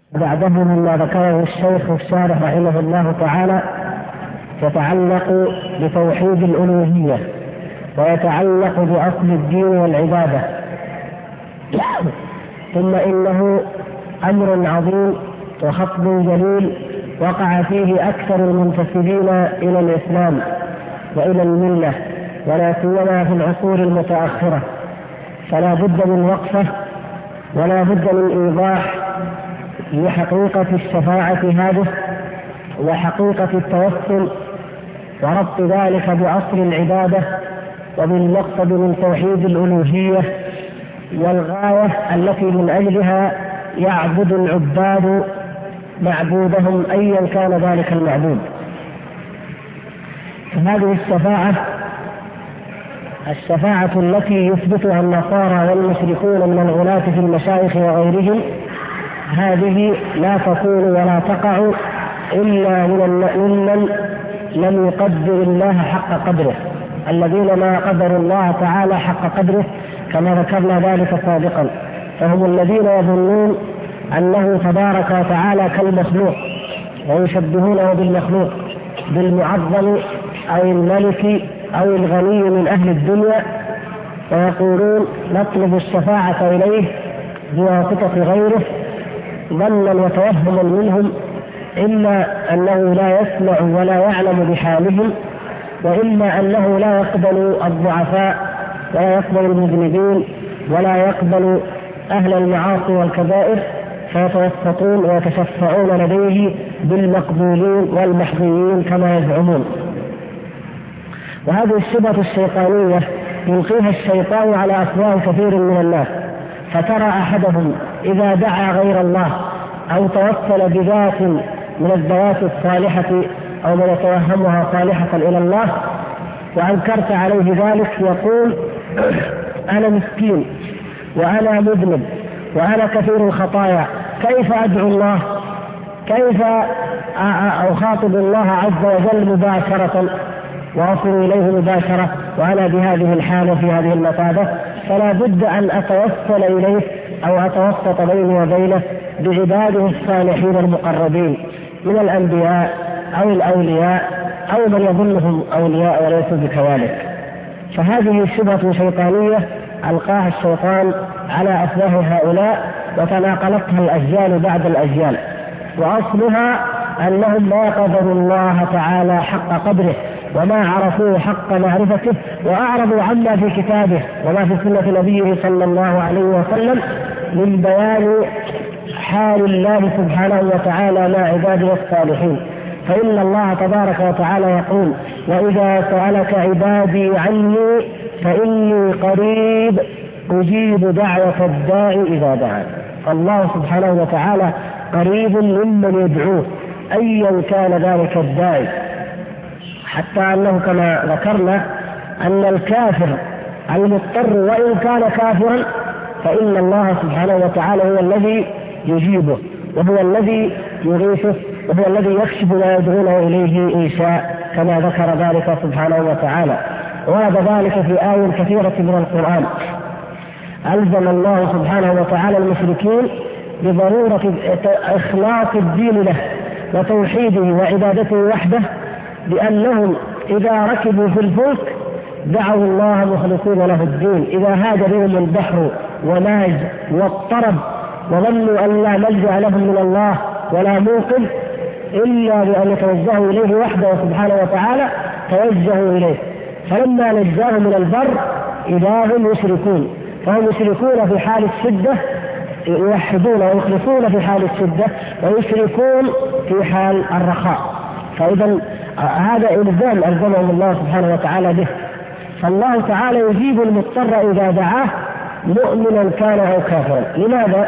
بعده مما ذكره الشيخ الشارح رحمه الله تعالى يتعلق بتوحيد الألوهية ويتعلق بأصل الدين والعبادة. ثم إنه أمر عظيم وخطب جليل وقع فيه أكثر المنتسبين إلى الإسلام وإلى الملة، ولا سيما في العصور المتأخرة، فلا بد من وقفة ولا بد من إيضاح لحقيقة الشفاعة هذه وحقيقة التوسل وربط ذلك بأصل العبادة وبالمقصد من توحيد الألوهية والغاية التي من أجلها يعبد العباد معبودهم أيا كان ذلك المعبود. فهذه الشفاعة التي يثبتها النصارى والمشركون من الغلاة في المشايخ وغيرهم، هذه لا تكون ولا تقع إلا ممن لم يقدر الله حق قدره، الذين ما قدروا الله تعالى حق قدره كما ذكرنا ذلك سابقا، فهم الذين يظنون أنه تبارك وتعالى كالمخلوق ويشبهونه بالمخلوق، بالمعظم أو الملك أو الغني من أهل الدنيا، ويقولون نطلب الشفاعة إليه بواسطة غيره ظنا وتوهما منهم، إما أنه لا يسمع ولا يعلم بحالهم، وإما أنه لا يقبل الضعفاء ولا يقبل المذنبين ولا يقبل أهل المعاصي والكبائر، فيتوسطون ويتشفعون لديه بالمقبولين والمحظوظين كما يزعمون. وهذه الشبهة الشيطانية يلقيها الشيطان على أفواه كثير من الناس، فترى أحدهم إذا دعا غير الله أو توسل بذات من الذوات الصالحة أو من يتوهمها صالحة إلى الله وأنكرت عليه ذلك، يقول أنا مسكين وأنا مذنب وأنا كثير الخطايا، كيف أدعو الله؟ كيف أخاطب الله عز وجل مباشرة وأصل إليه مباشرة وأنا بهذه الحالة في هذه المثابة؟ فلا بد أن أتوسل إليه أو أتوسط بيني وبينه بعباده الصالحين المقربين من الأنبياء أو الأولياء أو من يظنهم أولياء وليسوا بكذلك. فهذه شبهة شيطانية ألقاها الشيطان على أفواه هؤلاء وتناقلتها الأجيال بعد الأجيال، وأصلها أنهم ما قدروا الله تعالى حق قدره وما عرفوه حق معرفته، وأعرضوا عما في كتابه وما في سنة نبيه صلى الله عليه وسلم من بيان حال الله سبحانه وتعالى مع عباده الصالحين. فإن الله تبارك وتعالى يقول: وإذا سألك عبادي عني فإني قريب أجيب دعوة الداعي إذا دعان. الله سبحانه وتعالى قريب ممن يدعوه أيا كان ذلك الداعي، حتى أنه كما ذكرنا أن الكافر المضطر وإن كان كافرا فإن الله سبحانه وتعالى هو الذي يجيبه وهو الذي يغيثه وهو الذي يكشف ما يدعونه إليه إن شاء، كما ذكر ذلك سبحانه وتعالى. ورد ذلك في آية كثيرة من القرآن. ألزم الله سبحانه وتعالى المشركين بضرورة إخلاص الدين له وتوحيده وعبادته وحده، بأنهم إذا ركبوا في الفلك دعوا الله مخلصين له الدين، إذا هاج بهم البحر وماج واضطرب وظنوا أن لا ملجأ لهم من الله ولا موقف إلا بأن يتوجهوا إليه وحده سبحانه وتعالى، توجهوا إليه. فلما نجاهم من البر إذا هم يشركون، فهم يشركون في حال الشدة، يوحدون ويخلصون في حال الشدة ويشركون في حال الرخاء. فإذا هذا إلزام ألزمهم الله سبحانه وتعالى به. فالله تعالى يجيب المضطر إذا دعاه مؤمنا كان أو كافرا. لماذا؟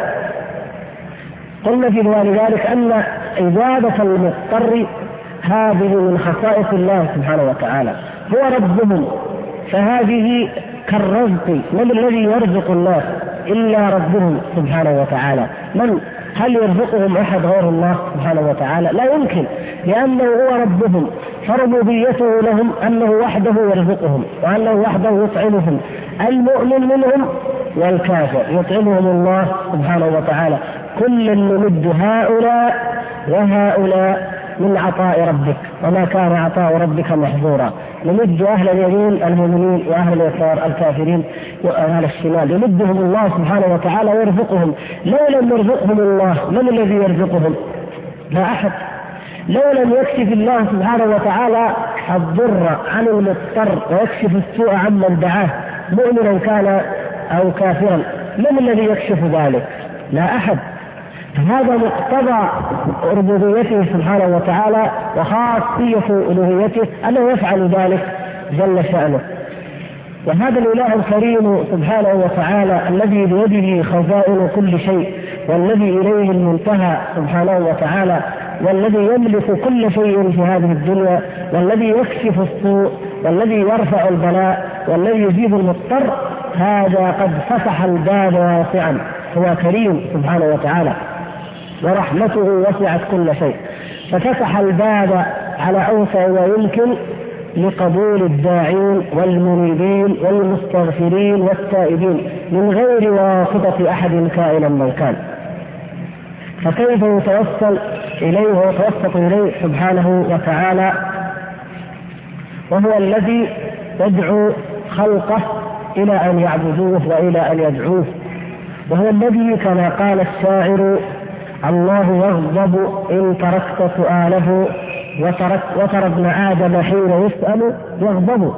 قلنا في ذلك أن عبادة المضطر هذه من خصائص الله سبحانه وتعالى، هو ربهم، فهذه كالرزق. من الذي يرزق الناس إلا ربهم سبحانه وتعالى؟ هل يرزقهم أحد غير الله سبحانه وتعالى؟ لا يمكن، لأنه هو ربهم، فربوبيته لهم أنه وحده يرزقهم وأنه وحده يطعمهم. المؤمن منهم والكافر يطعمهم الله سبحانه وتعالى، كلا نمد هؤلاء وهؤلاء من عطاء ربك وما كان عطاء ربك محظورا. نمد أهل اليمين المؤمنين وأهل اليسار الكافرين وأهل الشمال، يمدهم الله سبحانه وتعالى ويرزقهم. لو لم يرزقهم الله من الذي يرزقهم؟ لا أحد. لو لم يكشف الله سبحانه وتعالى الضر عن المضطر ويكشف السوء عمن دعاه مؤمنا كان أو كافرا، من الذي يكشف ذلك؟ لا أحد. هذا مقتضى ربوبيته سبحانه وتعالى وخاصية ألوهيته أنه يفعل ذلك جل شأنه. وهذا الإله الكريم سبحانه وتعالى الذي بيده خزائن كل شيء والذي إليه المنتهى سبحانه وتعالى والذي يملك كل شيء في هذه الدنيا والذي يكشف السوء والذي يرفع البلاء والذي يجيب المضطر، هذا قد فتح الباب واسعا. هو كريم سبحانه وتعالى ورحمته وسعت كل شيء، ففتح الباب على أوسع ما يمكن لقبول الداعين والمنيبين والمستغفرين والتائبين من غير واسطة أحد كائنا من كان. فكيف يتوسل إليه ويتوسط إليه سبحانه وتعالى وهو الذي يدعو خلقه إلى أن يعبدوه وإلى أن يدعوه، وهو الذي كما قال الشاعر: الله يغضب إن تركت سؤاله وترى ابن آدم حين يسأل يغضب.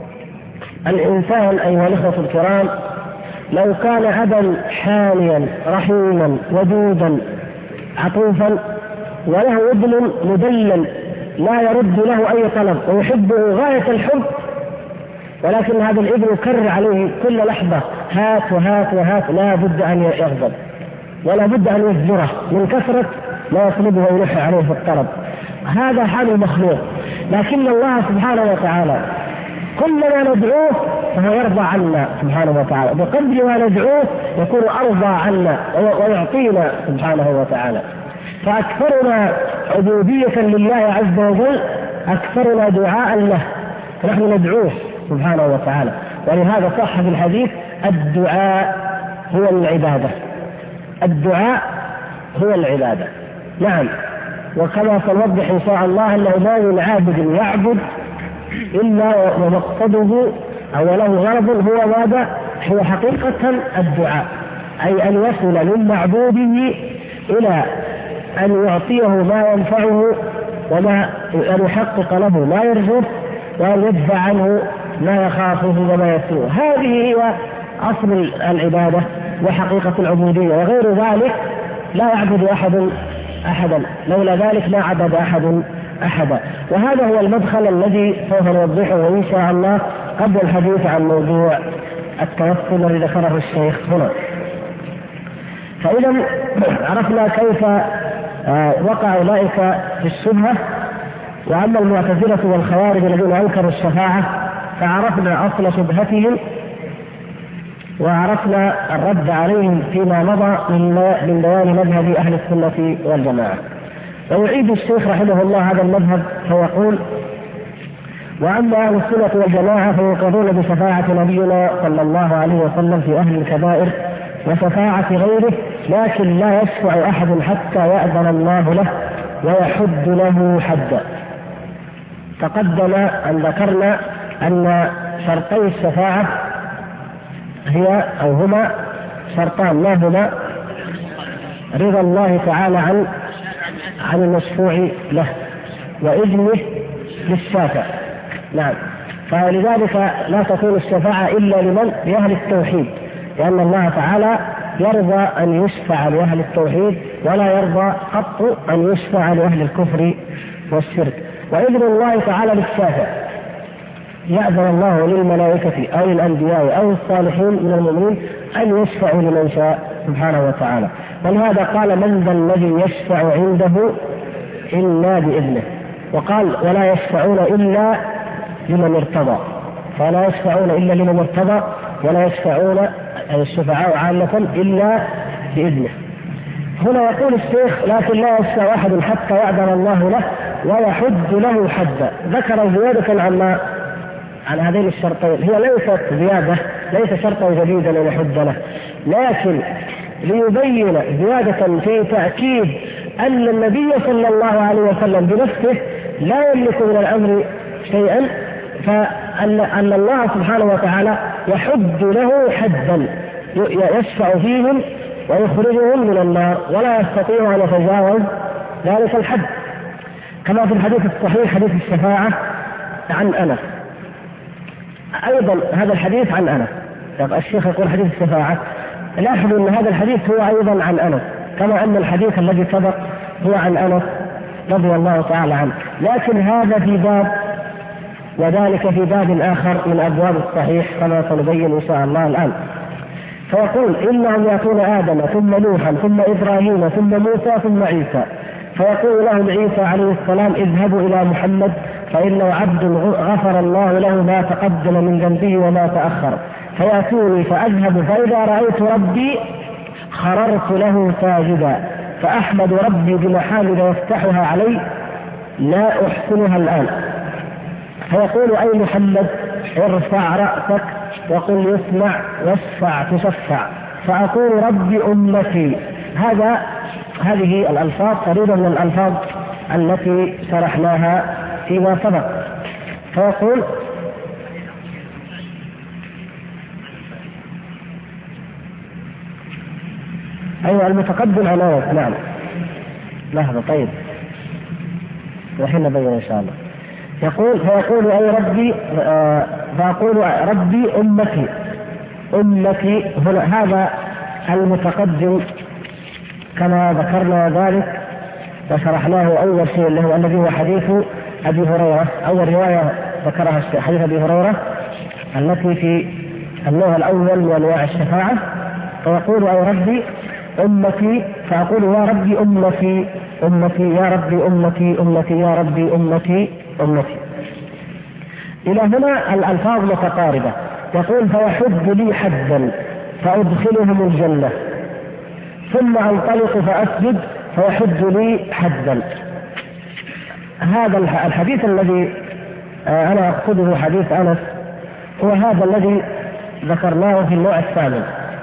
الإنسان أيها الإخوة الكرام لو كان أبا حانيا رحيما ودودا عطوفا وله ابن مدلل لا يرد له أي طلب ويحبه غاية الحب، ولكن هذا الابن يكرر عليه كل لحظة هات وهات وهات، لا بد أن يغضب ولا بد أن يزجره من كثرة ما يطلبه ويلح عليه في الطلب. هذا حال المخلوق. لكن الله سبحانه وتعالى كلما ندعوه فهو يرضى عنا سبحانه وتعالى، بقدر ما ندعوه يكون أرضى عنا ويعطينا سبحانه وتعالى. فأكثرنا عبودية لله عز وجل أكثرنا دعاء له، فنحن ندعوه سبحانه وتعالى. ولهذا صح في الحديث: الدعاء هو العبادة. الدعاء هو العبادة. نعم. وكما سنوضح إن شاء الله أنه ما من عابد يعبد إلا ومقصده أو له غرض هو ماذا؟ هو حقيقة الدعاء، أي أن يصل من معبوده إلى أن يعطيه ما ينفعه وما أن يحقق له ما يرجوه وأن يدفع عنه ما يخافه وما يسوءه. هذه هي أصل العبادة وحقيقة العبودية، وغير ذلك لا يعبد أحد أحدا، لولا ذلك ما عبد أحد أحدا. وهذا هو المدخل الذي سوف نوضحه إن شاء الله قبل الحديث عن موضوع التوسل الذي ذكره الشيخ هنا. فإذا عرفنا كيف وقع أولئك في الشبهة. وأما المعتزلة والخوارج الذين أنكروا الشفاعة فعرفنا أصل شبهتهم وعرفنا الرد عليهم فيما مضى من بيان مذهب أهل السنة والجماعة. ويعيد الشيخ رحمه الله هذا المذهب فيقول: وأما أهل السنة والجماعة فيقرون بشفاعة نبينا صلى الله عليه وسلم في أهل الكبائر وشفاعة غيره، لكن لا يشفع أحد حتى يأذن الله له ويحد له حدا. تقدم أن ذكرنا أن شرطي الشفاعة هي أو هما شرطان، ما هما؟ رضا الله تعالى عن المشفوع له وإذنه للشافع. نعم. فلذلك لا تكون الشفاعة إلا لمن؟ لأهل التوحيد، لأن الله تعالى يرضى أن يشفع لأهل التوحيد ولا يرضى قط أن يشفع لأهل الكفر والشرك. وإذن الله تعالى للشافع، يأذن الله للملائكة أو للأنبياء أو الصالحين من المؤمنين أن يشفعوا لمن شاء سبحانه وتعالى. ولهذا قال: من ذا الذي يشفع عنده إلا بإذنه. وقال: ولا يشفعون إلا لمن ارتضى. فلا يشفعون إلا لمن ارتضى ولا يشفعون أي الشفعاء عامة إلا بإذنه. هنا يقول الشيخ: لكن لا يشفع أحد حتى يأذن الله له ويحد له حدا. ذكر زيادة عن هذين الشرطين. هي ليست زيادة، ليس شرطا جديدا أن يحد له، لكن ليبين زيادة في تأكيد أن النبي صلى الله عليه وسلم بنفسه لا يملك من الأمر شيئا، فأن الله سبحانه وتعالى يحد له حدا يشفع فيهم ويخرجهم من النار ولا يستطيع أن يتجاوز ذلك الحد، كما في الحديث الصحيح حديث الشفاعة عن أنس. أيضا هذا الحديث عن أنس، الشيخ يقول حديث الشفاعة، لاحظوا أن هذا الحديث هو أيضا عن أنس، كما أن الحديث الذي سبق هو عن أنس رضي الله تعالى عنه، لكن هذا في باب وذلك في باب آخر من أبواب الصحيح كما سنبين إن شاء الله الآن. فيقول إنهم يأتون آدم ثم نوحا ثم إبراهيم ثم موسى ثم عيسى، فيقول لهم عيسى عليه السلام اذهبوا إلى محمد فإنه عبد غفر الله له ما تقدم من ذنبه وما تأخر، فيأتوني فأذهب فإذا رأيت ربي خررت له ساجدا فأحمد ربي بمحامد يفتحها علي لا أحسنها الآن. فيقول أي محمد ارفع رأسك وقل يسمع واشفع تشفع، فأقول ربي أمتي. هذه الألفاظ قريبة من الألفاظ التي شرحناها فيما سبق. فيقول أيوة المتقدم على نعم لحظة طيب وحين نبين إن شاء الله. فيقول أي ربي فأقول ربي أمتي هنا. هذا المتقدم كما ذكرنا ذلك وشرحناه أول شيء اللي هو الذي هو حديث أبي هريرة، أول رواية ذكرها حديث أبي هريرة التي في النوع الأول من أنواع الشفاعة. فيقول أي ربي أمتي، فأقول يا ربي أمتي يا ربي أمتي يا ربي أمتي. إلى هنا الألفاظ متقاربة. يقول فيحد لي حدا فأدخلهم الجنة ثم أنطلق فأسجد فيحد لي حدا. هذا الحديث الذي أنا أقصده حديث أنس هو هذا الذي ذكرناه في النوع الثاني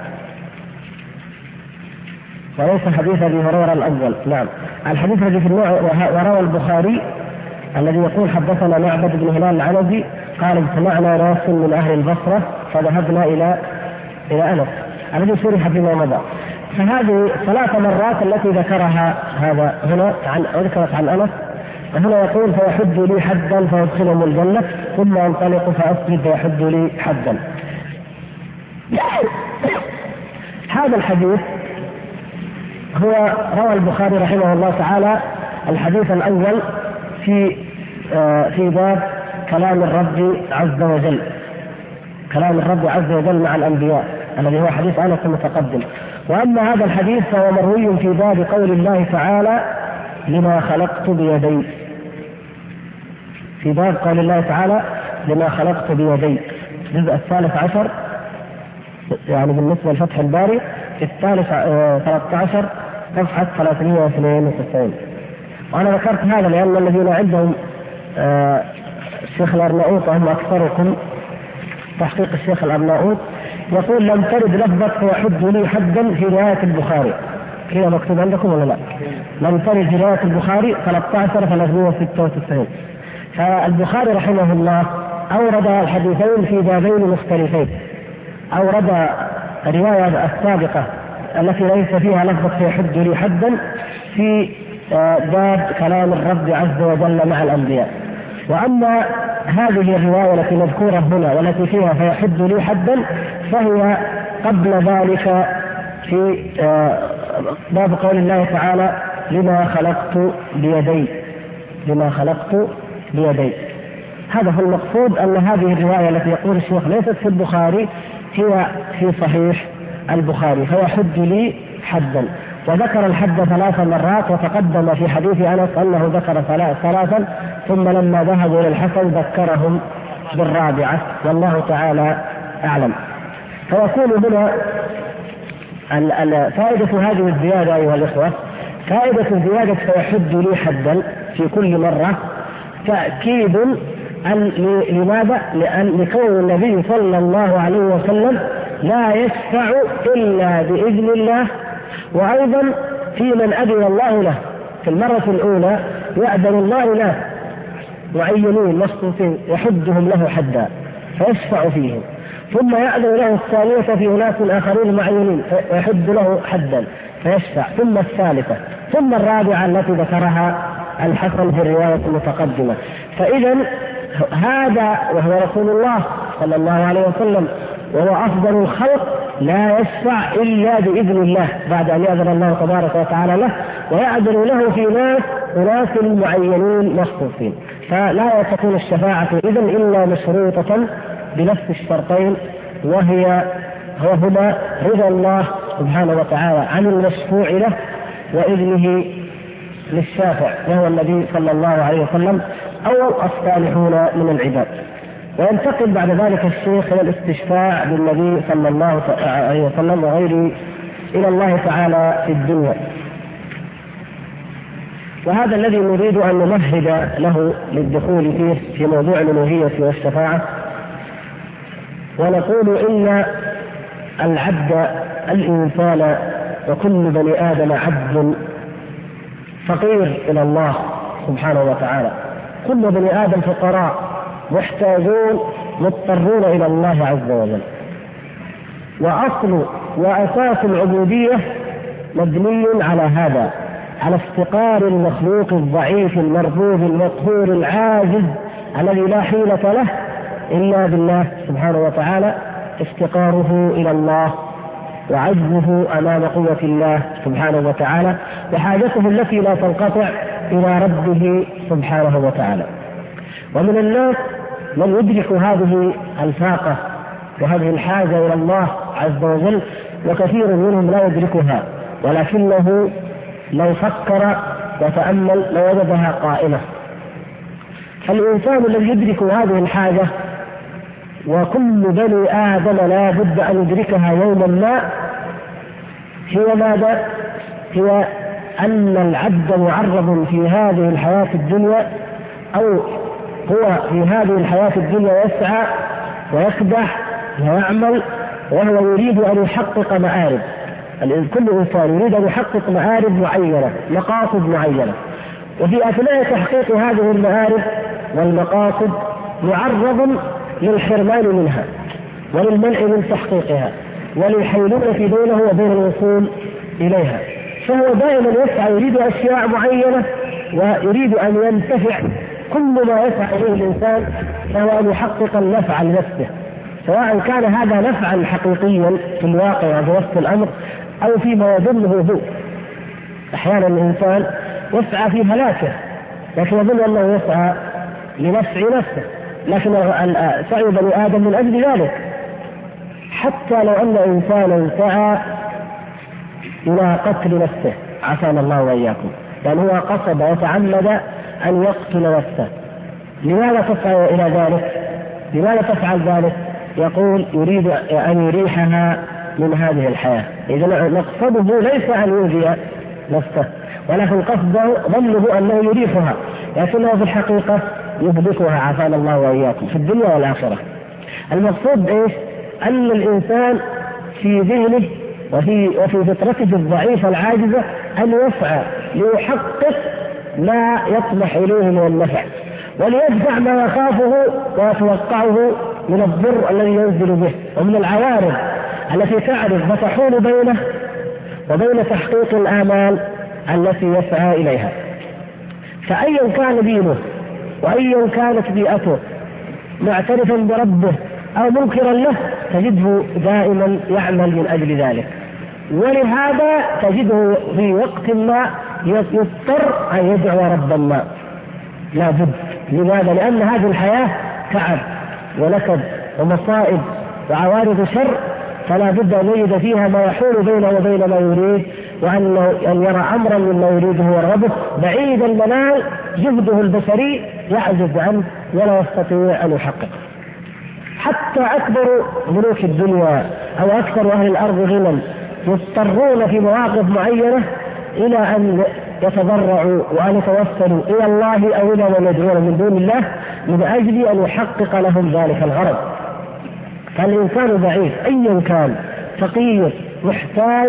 وليس حديث أبي هريرة الأول. نعم الحديث الذي في النوع وروى البخاري الذي يقول حدثنا معبد بن هلال العنزي قال اجتمعنا ناس من أهل البصرة فذهبنا إلى أنس الذي شرح فيما مضى. فهذه 3 مرات التي ذكرها هذا هنا ذكرت عن أنس. هنا يقول فيحد لي حدا فيدخلهم الجنة ثم أنطلق فأسجد فيحد لي حدا. هذا الحديث هو روى البخاري رحمه الله تعالى الحديث الأول في باب كلام الرب عز وجل، كلام الرب عز وجل مع الأنبياء الذي هو حديث أنس المتقدم. وأما هذا الحديث فهو مروي في باب قول الله تعالى لما خلقت بيدي، في باب قول الله تعالى لما خلقت بيدي الجزء 13 يعني بالنسبة لفتح الباري في 13 صفحة 392. وأنا ذكرت هذا لأن الذين عندهم الشيخ الأرناؤوط وهم أكثركم تحقيق الشيخ الأرناؤوط يقول لم ترد لفظة فيحد لي حدا في رواية البخاري. كذا مكتوب عندكم ولا لا؟ لم ترد في رواية البخاري 13 فالبخاري رحمه الله أورد الحديثين في بابين مختلفين. أورد الرواية السابقة التي ليس فيها لفظة فيحد لي حدا في باب كلام الرب عز وجل مع الأنبياء. وأما هذه الرواية التي مذكورة هنا والتي فيها فيحد لي حدا فهي قبل ذلك في باب قول الله تعالى لما خلقت بيدي. هذا هو المقصود، أن هذه الرواية التي يقول الشيخ ليست في البخاري هي في صحيح البخاري فيحد لي حدا. وذكر الحد 3 مرات وتقدم في حديث أنس أنه ذكر 3 ثم لما ذهبوا إلى الحسن ذكرهم بالرابعة والله تعالى أعلم. فيكون هنا فائدة هذه الزيادة أيها الإخوة، فائدة زيادة فيحد لي حدا في كل مرة تأكيد لماذا؟ لكون النبي صلى الله عليه وسلم لا يشفع إلا بإذن الله وأيضا في من أذن الله له. في المرة الأولى يأذن الله له معينين مصروفين يحدهم له حدا فيشفع فيهم، ثم يأذن له الثانية في أناس آخرين معينين فيحد له حدا فيشفع، ثم الثالثة، ثم الرابعة التي ذكرها الحسن في الرواية المتقدمة. فإذا هذا وهو رسول الله صلى الله عليه وسلم وهو أفضل الخلق لا يشفع إلا بإذن الله بعد أن يأذن الله تبارك وتعالى له، ويأذن له في أناس معينين مخصوصين. فلا تكون الشفاعة إذن إلا مشروطة بنفس الشرطين، وهما رضا الله سبحانه وتعالى عن المشفوع له وإذنه للشافع وهو النبي صلى الله عليه وسلم أو الصالحون من العباد. وينتقل بعد ذلك الشيخ إلى الاستشفاع بالنبي صلى الله عليه وسلم وغيره إلى الله تعالى في الدنيا، وهذا الذي نريد أن نمهد له للدخول فيه في موضوع الألوهية والشفاعة. ونقول إن العبد الإنسان وكل بني آدم عبد فقير إلى الله سبحانه وتعالى، كل بني آدم فقراء محتاجون مضطرون إلى الله عز وجل. وأصل وأساس العبودية مبني على هذا، على افتقار المخلوق الضعيف المربوب المقهور العاجز الذي لا حيلة له إلا بالله سبحانه وتعالى، افتقاره إلى الله وعجزه أمام قوة الله سبحانه وتعالى، وحاجته التي لا تنقطع إلى ربه سبحانه وتعالى. ومن الناس من يدرك هذه الفاقة وهذه الحاجة إلى الله عز وجل، وكثير منهم لا يدركها، ولكنه لو فكر وتأمل لوجدها قائمة. فالإنسان الذي يدرك هذه الحاجة، وكل بني آدم لا بد أن يدركها يوما ما، هو ماذا؟ هو أن العبد معرض في هذه الحياة الدنيا، أو هو في هذه الحياة الدنيا يسعى ويكدح ويعمل وهو يريد أن يحقق مآرب. كل إنسان يريد أن يحقق مآرب معينة، مقاصد معينة، وفي أثناء تحقيق هذه المآرب والمقاصد معرض للحرمان منها وللمنع من تحقيقها وللحيلولة بينه وبين الوصول إليها. فهو دائما يسعى يريد أشياء معينة ويريد أن ينتفع. كل ما يسعى إليه الإنسان فهو أن يحقق النفع لنفسه، سواء كان هذا نفعا حقيقيا في الواقع وفي وسط الأمر أو فيما يظنه هو. أحيانا الإنسان يسعى في هلاكه لكن يظن أنه يسعى لنفع نفسه، لكن سعي بني آدم من أجل ذلك. حتى لو أن إنسانا سعى إلى قتل نفسه عافانا الله وإياكم، لأن هو قصد وتعمد أن يقتل نفسه، لماذا تسعى إلى ذلك؟ لماذا تفعل ذلك؟ يقول يريد أن يريحها من هذه الحياة. إذا مقصده ليس أن يؤذي نفسه، ولكن قصده ظنه أنه يريحها، لكنه في الحقيقة يهلكها عافانا الله وإياكم في الدنيا والآخرة. المقصود إيش؟ أن الإنسان في ذهنه وفي فطرته الضعيفة العاجزة أن يسعى ليحقق ما يطمح إليه من النفع، وليدفع ما يخافه ويتوقعه من الضر الذي ينزل به ومن العوارض التي تعرض وتحول بينه وبين تحقيق الآمال التي يسعى إليها. فأيا كان دينه وأيا كانت بيئته، معترفا بربه أو منكرا له، تجده دائما يعمل من أجل ذلك. ولهذا تجده في وقت ما يضطر أن يدعو ربا ما، لا بد. لماذا؟ لأن هذه الحياة تعب ونكد ومصائب وعوارض شر، فلا بد أن يجد فيها ما يحول بينه وبين ما يريد، وأن يرى أمرا مما يريده ويرغبه بعيد المنال جهده البشري يعجز عنه ولا يستطيع أن يحققه. حتى أكبر ملوك الدنيا أو أكثر أهل الأرض غنى يضطرون في مواقف معينة إلى أن يتضرعوا وأن يتوسلوا إلى الله أو إلى من يدعون من دون الله من أجل أن يحقق لهم ذلك الغرض. فالإنسان ضعيف أيا كان، فقير، محتاج،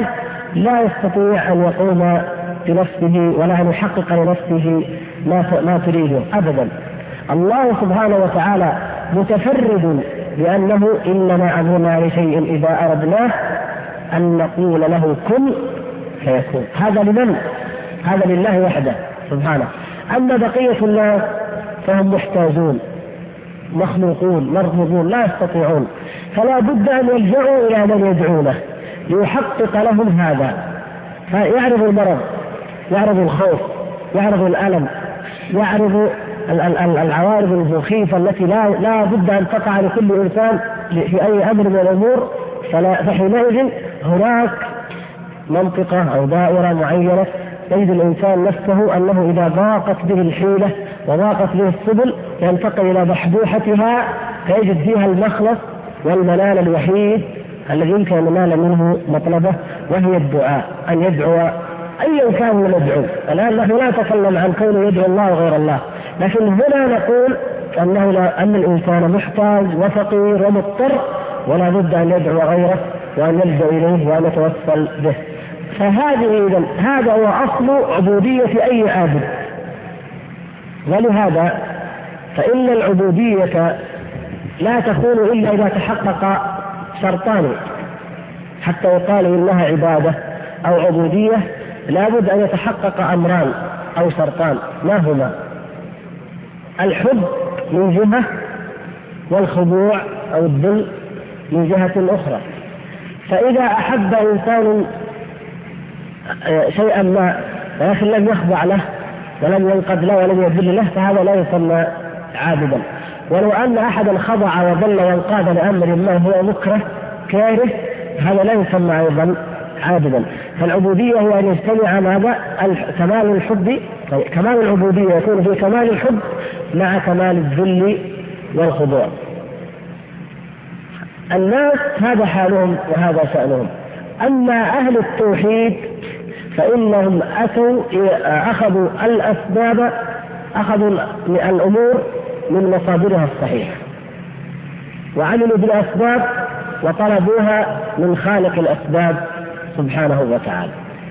لا يستطيع أن يقوم بنفسه ولا أن يحقق لنفسه ما تريده أبدا. الله سبحانه وتعالى متفرد بأنه إنما أمرنا لشيء إذا أردناه أن نقول له كن فيكون. هذا لمن؟ هذا لله وحده سبحانه. أما بقية الناس فهم محتاجون مخلوقون مرغوبون لا يستطيعون، فلا بد أن يلجأوا إلى من يدعونه ليحقق لهم هذا، فيعرض المرض، يعرض الخوف، يعرض الألم، يعرض العوارض المخيفة التي لا بد أن تقع لكل إنسان في أي أمر من الأمور. فحينئذ هناك منطقة أو دائرة معينة يجد الإنسان نفسه أنه إذا ضاقت به الحيلة وضاقت به السبل ينتقل إلى بحبوحتها فيجد فيها المخلص والمنال الوحيد الذي يمكن أن ينال منه مطلبه، وهي الدعاء، أن يدعو أيا كان من يدعو. الآن نحن لا نتكلم عن كونه يدعو الله وغير الله، لكن هنا نقول أن الإنسان محتاج وفقير ومضطر ولا بد أن يدعو غيره وأن يلجأ إليه وأن يتوسل به. هذا هو أصل عبودية أي عابد. ولهذا فإن العبودية لا تكون إلا إذا تحقق شرطان حتى يقال إنها عبادة أو عبودية. لا بد أن يتحقق أمران أو شرطان، ما هما؟ الحب من جهة والخضوع أو الذل من جهة أخرى. فإذا أحب إنسان شيئا ما ولكن لم يخضع له ولم ينقد له ولم يذل له فهذا لا يسمى عابدا. ولو أن أحدا خضع وذل وانقاد لأمر ما هو مكره كاره هذا لا يسمى أيضا عابدا. فالعبودية هو أن يجتمع ماذا؟ كمال الحب، كمال العبودية يكون في كمال الحب مع كمال الذل والخضوع. الناس هذا حالهم وهذا شأنهم. أما أهل التوحيد فإنهم أخذوا الأسباب، أخذوا الأمور من مصادرها الصحيحة وعملوا بالأسباب وطلبوها من خالق الأسباب سبحانه وتعالى.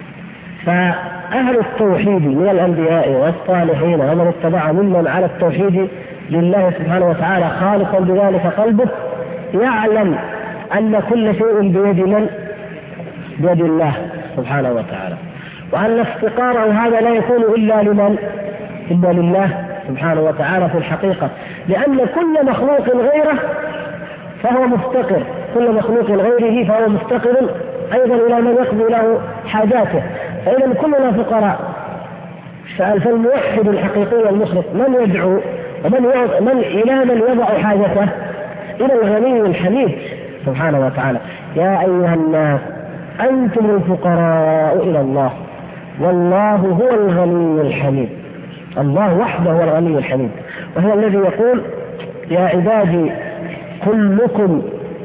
فأهل التوحيد من الأنبياء والصالحين ومن اتبع ممن على التوحيد لله سبحانه وتعالى خالصا بذلك قلبه يعلم أن كل شيء بيد من؟ بيد الله سبحانه وتعالى، وأن افتقاره هذا لا يكون إلا لمن؟ إلا لله سبحانه وتعالى في الحقيقة، لأن كل مخلوق غيره فهو مفتقر، كل مخلوق غيره فهو مفتقر أيضا إلى من يقضي له حاجاته. فإذا كلنا فقراء. فالموحد الحقيقي والمخلص من يدعو ومن إلى من يضع حاجته؟ إلى الغني الحميد سبحانه وتعالى. يا أيها الناس أنتم الفقراء إلى الله والله هو الغني الحميد. الله وحده هو الغني الحميد، وهو الذي يقول يا عبادي كلكم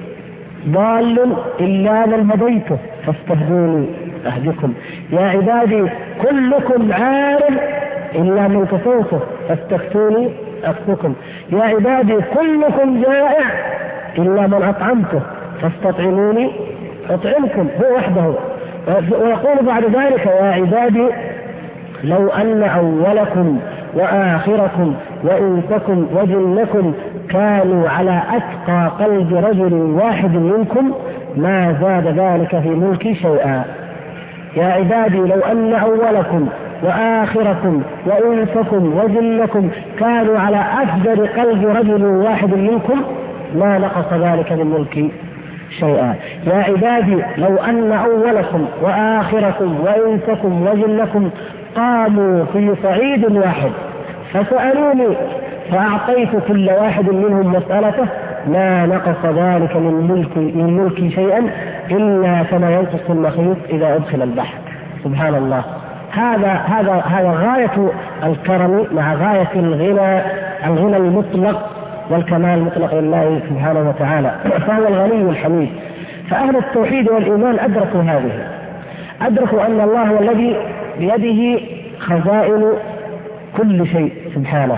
ضال إلا من هديته فاستهدوني أهدكم. يا عبادي كلكم عار إلا من كفوته فاستفتوني أكفكم. يا عبادي كلكم جائع إلا من أطعمته فاستطعموني أطعمكم. هو وحده. ويقول بعد ذلك يا عبادي لو أن أولكم وآخركم وإنسكم وجنكم كانوا على أتقى قلب رجل واحد منكم ما زاد ذلك في ملكي شيئا. يا عبادي لو أن أولكم وآخركم وإنسكم وجنكم كانوا على أفجر قلب رجل واحد منكم ما نقص ذلك من ملكي شيئا. يا عبادي لو أن أولكم وآخركم وإنسكم وجنكم قاموا في صعيد واحد فسألوني فأعطيت كل واحد منهم مسألته ما نقص ذلك من ملكي شيئا إلا كما ينقص المخيط إذا أدخل البحر. سبحان الله. هذا غاية الكرم مع غاية الغنى المطلق والكمال المطلق لله سبحانه وتعالى، فهو الغني الحميد. فأهل التوحيد والإيمان أدركوا هذه، أدركوا أن الله هو الذي بيده خزائن كل شيء سبحانه.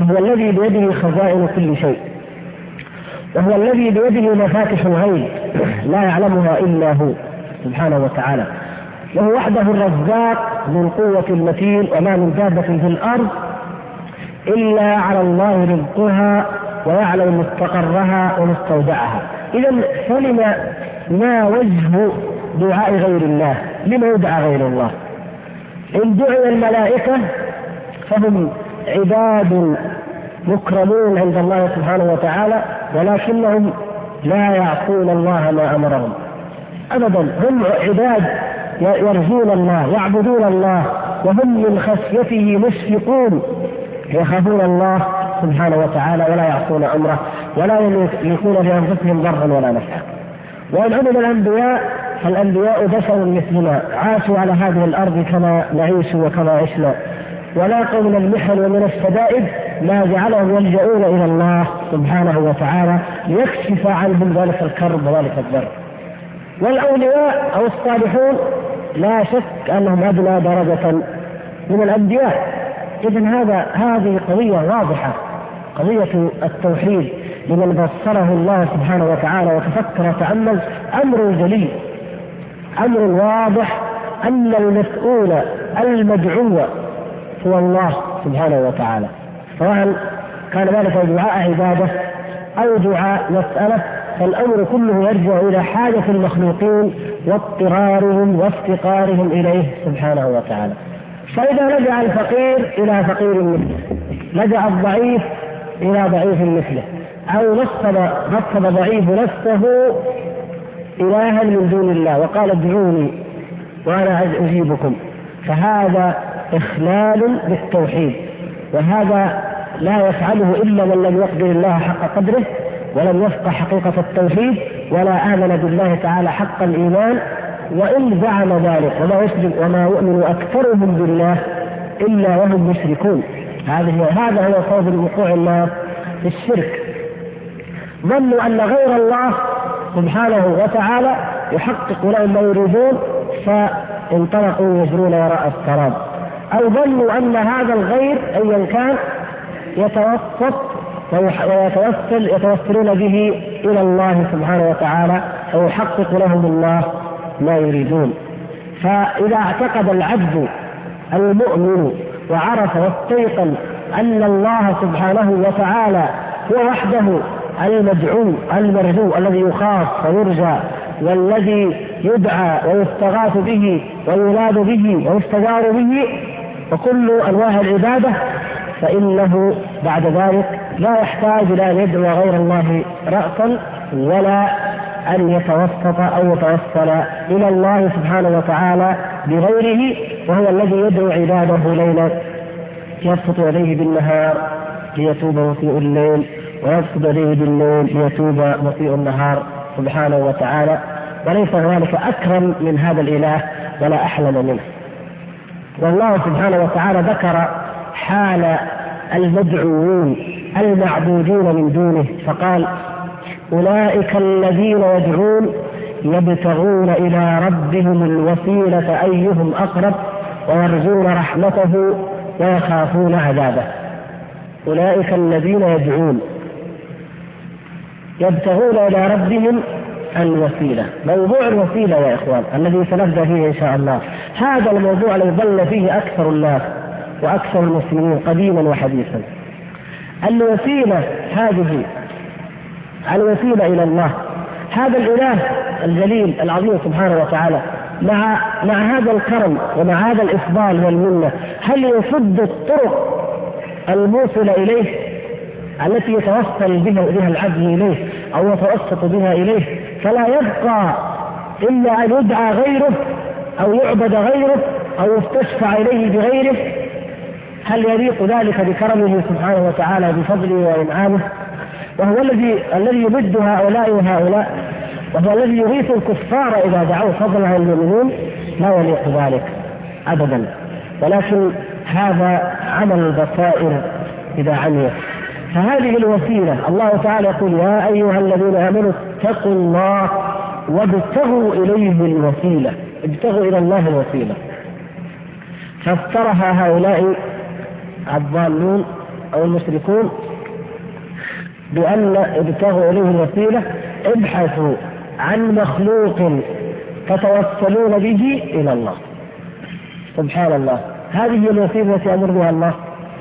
فهو الذي بيده خزائن كل شيء، وهو الذي بيده مفاتح الغيب لا يعلمها إلا هو سبحانه وتعالى، وهو وحده الرزاق ذو القوة المتين، وما من دابة في الأرض إلا على الله رزقها ويعلم مستقرها ومستودعها. إذا فلما وجه دعاء غير الله؟ لما يدعى غير الله؟ إن دعي الملائكة فهم عباد مكرمون عند الله سبحانه وتعالى، ولكنهم لا يعصون الله ما أمرهم أبدا، هم عباد يرجون الله يعبدون الله، وهم من خشيته مشفقون يخافون الله سبحانه وتعالى ولا يعصون أمره ولا يملكون لأنفسهم ضرا ولا نفعا. وإن عمل الأنبياء فالأنبياء بشر مثلنا، عاشوا على هذه الأرض كما نعيش وكما عشنا، ولاقوا من المحن ومن الشدائد ما جعلهم يلجؤون إلى الله سبحانه وتعالى ليكشف عنهم ذلك الكرب وذلك الضر. والأولياء أو الصالحون لا شك أنهم أدنى درجة من الأنبياء. إذن هذه قضية واضحة، قضية التوحيد لمن بصره الله سبحانه وتعالى وتفكر وتأمل أمر جليل، أمر واضح أن المسؤول المدعو هو الله سبحانه وتعالى، سواء كان ذلك دعاء عبادة أو دعاء مسألة، فالأمر كله يرجع إلى حاجة المخلوقين واضطرارهم وافتقارهم إليه سبحانه وتعالى. فإذا لجأ الفقير إلى فقير مثله، لجأ الضعيف إلى ضعيف مثله، أو نصب ضعيف نفسه إلها من دون الله وقال ادعوني وأنا أجيبكم، فهذا إخلال بالتوحيد، وهذا لا يفعله إلا من لم يقدر الله حق قدره ولم يفقه حقيقة التوحيد ولا آمن بالله تعالى حق الإيمان، وإن زعم ذلك وما يؤمن أكثرهم بالله إلا وهم مشركون. هذا هو سبب وقوع الناس في الشرك. ظنوا أن غير الله سبحانه وتعالى يحقق لهم ما يريدون فانطلقوا يجرون وراء السراب، أو ظنوا أن هذا الغير أيا كان يتوسط ويتوسلون به إلى الله سبحانه وتعالى ويحقق لهم الله ما يريدون. فإذا اعتقد العبد المؤمن وعرف واستيقن أن الله سبحانه وتعالى هو وحده المدعو المرجو الذي يخاف ويرجى والذي يدعى ويستغاث به ويناد به ويستجار به وكل أنواع العبادة، فإنه بعد ذلك لا يحتاج إلى أن يدعو غير الله رأسا ولا أن يتوسط أو يتوسل إلى الله سبحانه وتعالى بغيره، وهو الذي يدعو عباده ليلا يبسط يديه بالنهار ليتوب مسيء الليل ويبسط يديه بالليل ليتوب مسيء النهار سبحانه وتعالى، وليس هنالك أكرم من هذا الإله ولا أحلم منه. والله سبحانه وتعالى ذكر حال المدعوين المعبودين من دونه فقال أولئك الذين يدعون يبتغون إلى ربهم الوسيلة أيهم أقرب ويرجون رحمته ويخافون عذابه. أولئك الذين يدعون يبتغون إلى ربهم الوسيلة. موضوع الوسيلة يا إخوان الذي سنبدأ فيه إن شاء الله، هذا الموضوع الذي ظل فيه أكثر الناس وأكثر المسلمين قديما وحديثا. الوسيلة هذه الوسيلة إلى الله، هذا الإله الجليل العظيم سبحانه وتعالى مع هذا الكرم ومع هذا الإفضال والمنة، هل يسد الطرق الموصلة إليه التي يتوصل بها العبد إليه أو يتوسط بها إليه، فلا يبقى إلا أن يدعى غيره أو يعبد غيره أو يستشفع إليه بغيره؟ هل يليق ذلك بكرمه سبحانه وتعالى بفضله وإنعامه؟ وهو الذي يمد هؤلاء وهؤلاء، وهو الذي يغيث الكفار إذا دعوا فضلا عن المؤمنين، لا يليق ذلك أبدا. ولكن هذا عمل البصائر إذا عميت. فهذه الوسيلة الله تعالى يقول يا أيها الذين آمنوا اتقوا الله وابتغوا إليه الوسيلة، ابتغوا إلى الله الوسيلة. فافترها هؤلاء الضالون أو المشركون بأن ابتغوا إليه الوسيلة، ابحثوا عن مخلوق تتوسلون به إلى الله. سبحان الله، هذه الوسيلة التي أمر بها الله.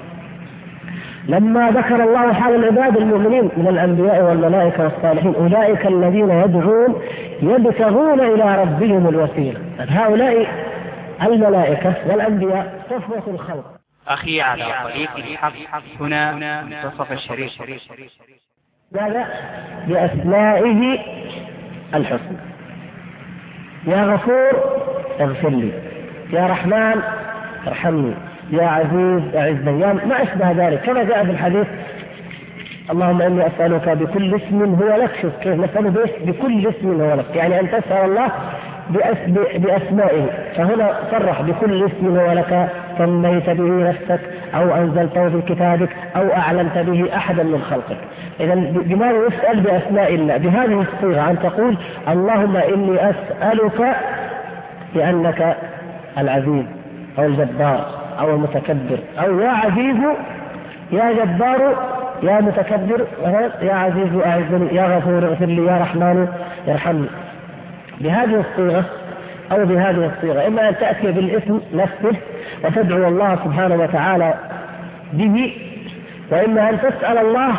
لما ذكر الله حال العباد المؤمنين من الأنبياء والملائكة والصالحين، أولئك الذين يدعون يبتغون إلى ربهم الوسيلة، هؤلاء الملائكة والأنبياء صفوة الخلق. أخي على طريق الحق هنا منتصف الشريف. ماذا؟ بأسمائه الحسنى. يا غفور اغفر لي، يا رحمن ارحمني، يا عزيز أعزني، ما أشبه ذلك، كما جاء في الحديث: اللهم إني أسألك بكل اسم هو لك. شوف كيف نسأله بكل اسم هو لك، يعني أن تسأل الله بأسمائه. فهنا صرح بكل اسم هو لك سميت به نفسك أو أنزلته في كتابك أو أعلمت به أحدا من خلقك. إذا بماذا يسأل؟ بأسماء الله، بهذه الصيغة، أن تقول اللهم إني أسألك بأنك العزيز أو الجبار أو المتكبر، أو يا عزيز يا جبار يا متكبر يا عزيز أعزني يا غفور اغفر لي يا رحمن يرحمني. بهذه الصيغة أو بهذه الصيغة، إما أن تأتي بالاسم نفسه وتدعو الله سبحانه وتعالى به، وإما أن تسأل الله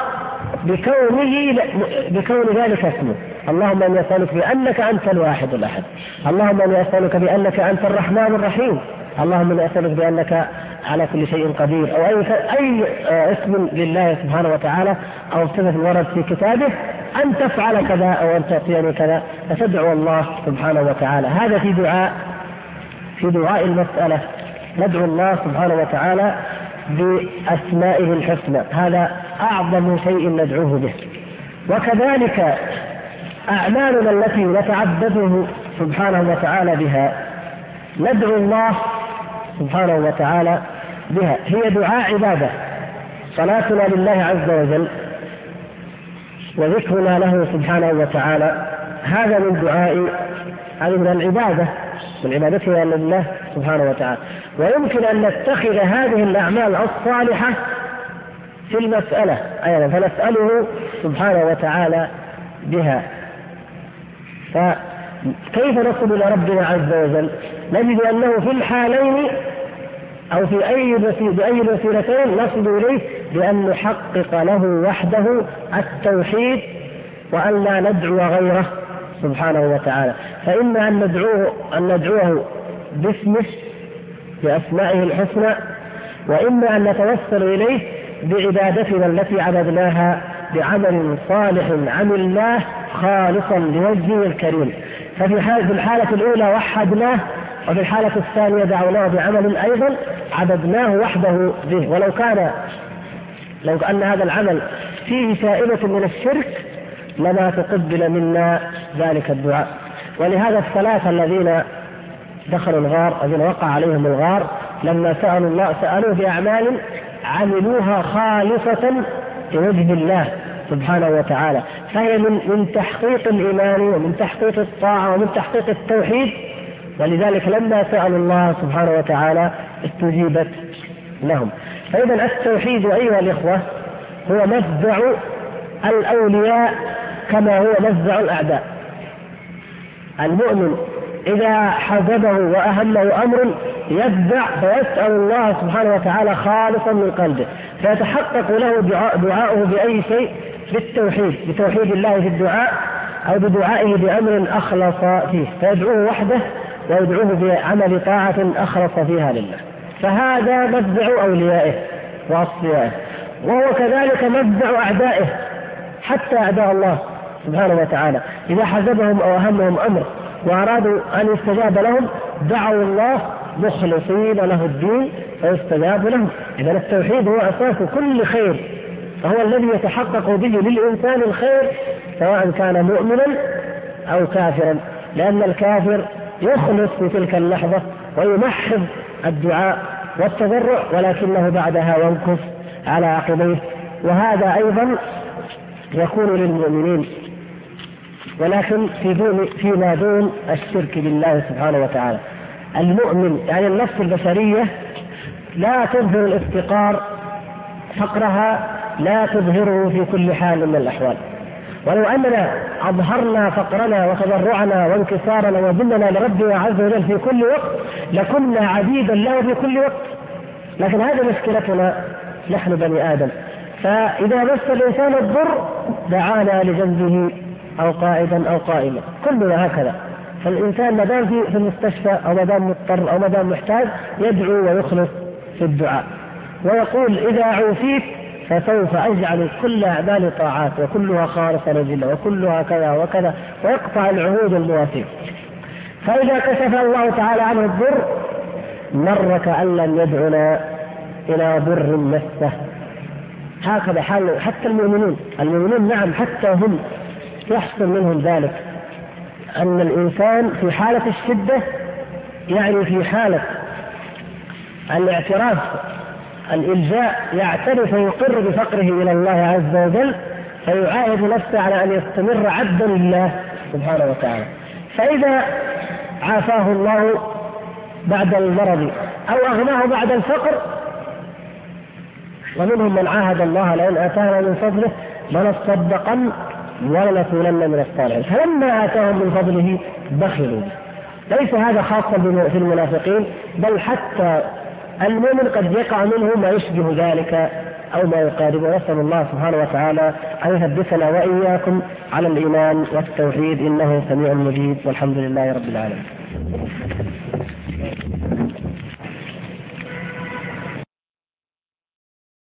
بكون ذلك اسمه. اللهم إني أسألك بأنك أنت الواحد الأحد، اللهم إني أسألك بأنك أنت الرحمن الرحيم، اللهم إني أسألك بأنك على كل شيء قدير، أو أي اسم لله سبحانه وتعالى أو صفة ورد في كتابه، أن تفعل كذا أو أن تعطيني كذا، فتدعو الله سبحانه وتعالى. هذا في دعاء المسألة، ندعو الله سبحانه وتعالى بأسمائه الحسنى، هذا أعظم شيء ندعوه به. وكذلك أعمالنا التي نتعبده سبحانه وتعالى بها ندعو الله سبحانه وتعالى بها، هي دعاء عبادة. صلاتنا لله عز وجل وذكرنا له سبحانه وتعالى هذا من دعاء، هذه من العبادة، من عبادتنا لله سبحانه وتعالى. ويمكن أن نتخذ هذه الأعمال الصالحة في المسألة أيضا، فنسأله سبحانه وتعالى بها. فكيف نصل إلى ربنا عز وجل؟ نجد أنه في الحالين أو في بأي الوسيلتين نصل إليه بأن نحقق له وحده التوحيد، وأن لا ندعو غيره سبحانه وتعالى. فإما أن ندعوه باسمه بأسمائه الحسنى، وإما أن نتوسل إليه بعبادتنا التي عبدناها بعمل صالح عملناه خالصا لوجهه الكريم. ففي الحالة الأولى وحدناه، وفي الحالة الثانية دعوناه بعمل أيضا عبدناه وحده به، لو أن هذا العمل فيه شائبة من الشرك لما تقبل منا ذلك الدعاء. ولهذا الثلاثة الذين دخلوا الغار، الذين وقع عليهم الغار، لما سألوا الله سألوه بأعمال عملوها خالصة لوجه الله سبحانه وتعالى، فهي من تحقيق الإيمان ومن تحقيق الطاعة ومن تحقيق التوحيد. ولذلك لما سألوا الله سبحانه وتعالى استجيبت لهم. فإذا التوحيد أيها الإخوة هو مفزع الأولياء كما هو مفزع الأعداء. المؤمن إذا حزبه وأهمه أمر يفزع فيسأل الله سبحانه وتعالى خالصا من قلبه، فيتحقق له دعاؤه بأي شيء، بالتوحيد، بتوحيد الله في الدعاء، أو بدعائه بأمر أخلص فيه، فيدعوه وحده ويدعوه بعمل طاعة أخلص فيها لله. فهذا مفزع أوليائه وأصفيائه، وهو كذلك مفزع أعدائه، حتى أعداء الله سبحانه وتعالى إذا حزبهم أو أهمهم أمر وأرادوا أن يستجاب لهم دعوا الله مخلصين له الدين فيستجاب لهم. إذا التوحيد هو أساس كل خير، فهو الذي يتحقق به للإنسان الخير سواء كان مؤمنا أو كافرا، لأن الكافر يخلص في تلك اللحظة ويمحض الدعاء والتضرع، ولكنه بعدها ينكف على عقبيه. وهذا أيضا يكون للمؤمنين، ولكن فيما دون الشرك بالله سبحانه وتعالى. المؤمن يعني النفس البشرية لا تظهر الافتقار فقرها لا تظهره في كل حال من الأحوال. ولو أننا أظهرنا فقرنا وتضرعنا وانكسارنا وذلنا لربنا عز وجل في كل وقت لكنا عبيدا له في كل وقت، لكن هذه مشكلتنا نحن بني آدم. فإذا مس الإنسان الضر دعانا لجنبه أو قائدا أو قائما، كلنا هكذا. فالإنسان ما دام في المستشفى أو ما دام مضطر أو ما دام محتاج يدعو ويخلص في الدعاء ويقول إذا عوفيت فسوف أجعل كل أعمال طاعات وكلها خالصة لله وكلها كذا وكذا، ويقطع العهود المواثيق. فإذا كشف الله تعالى عنه الضر مر كأن لم يدعنا إلى ضر مسه. هكذا حال حتى المؤمنون نعم حتى هم يحصل منهم ذلك، أن الإنسان في حالة الشدة يعني في حالة الاعتراف الإلجاء يعترف ويقر بفقره إلى الله عز وجل، فيعاهد نفسه على أن يستمر عبدا لله سبحانه وتعالى. فإذا عافاه الله بعد المرض أو أغناه بعد الفقر، ومنهم من عاهد الله لئن آتانا من فضله لنصدقن ولنكونن من الصالحين، فلما آتاهم من فضله بخلوا. ليس هذا خاصا في المنافقين، بل حتى المؤمن قد يقع منه ما يشبه ذلك أو ما يقاربه. نسأل الله سبحانه وتعالى أن يثبتنا وإياكم على الإيمان والتوحيد، إنه سميع مجيب، والحمد لله رب العالمين.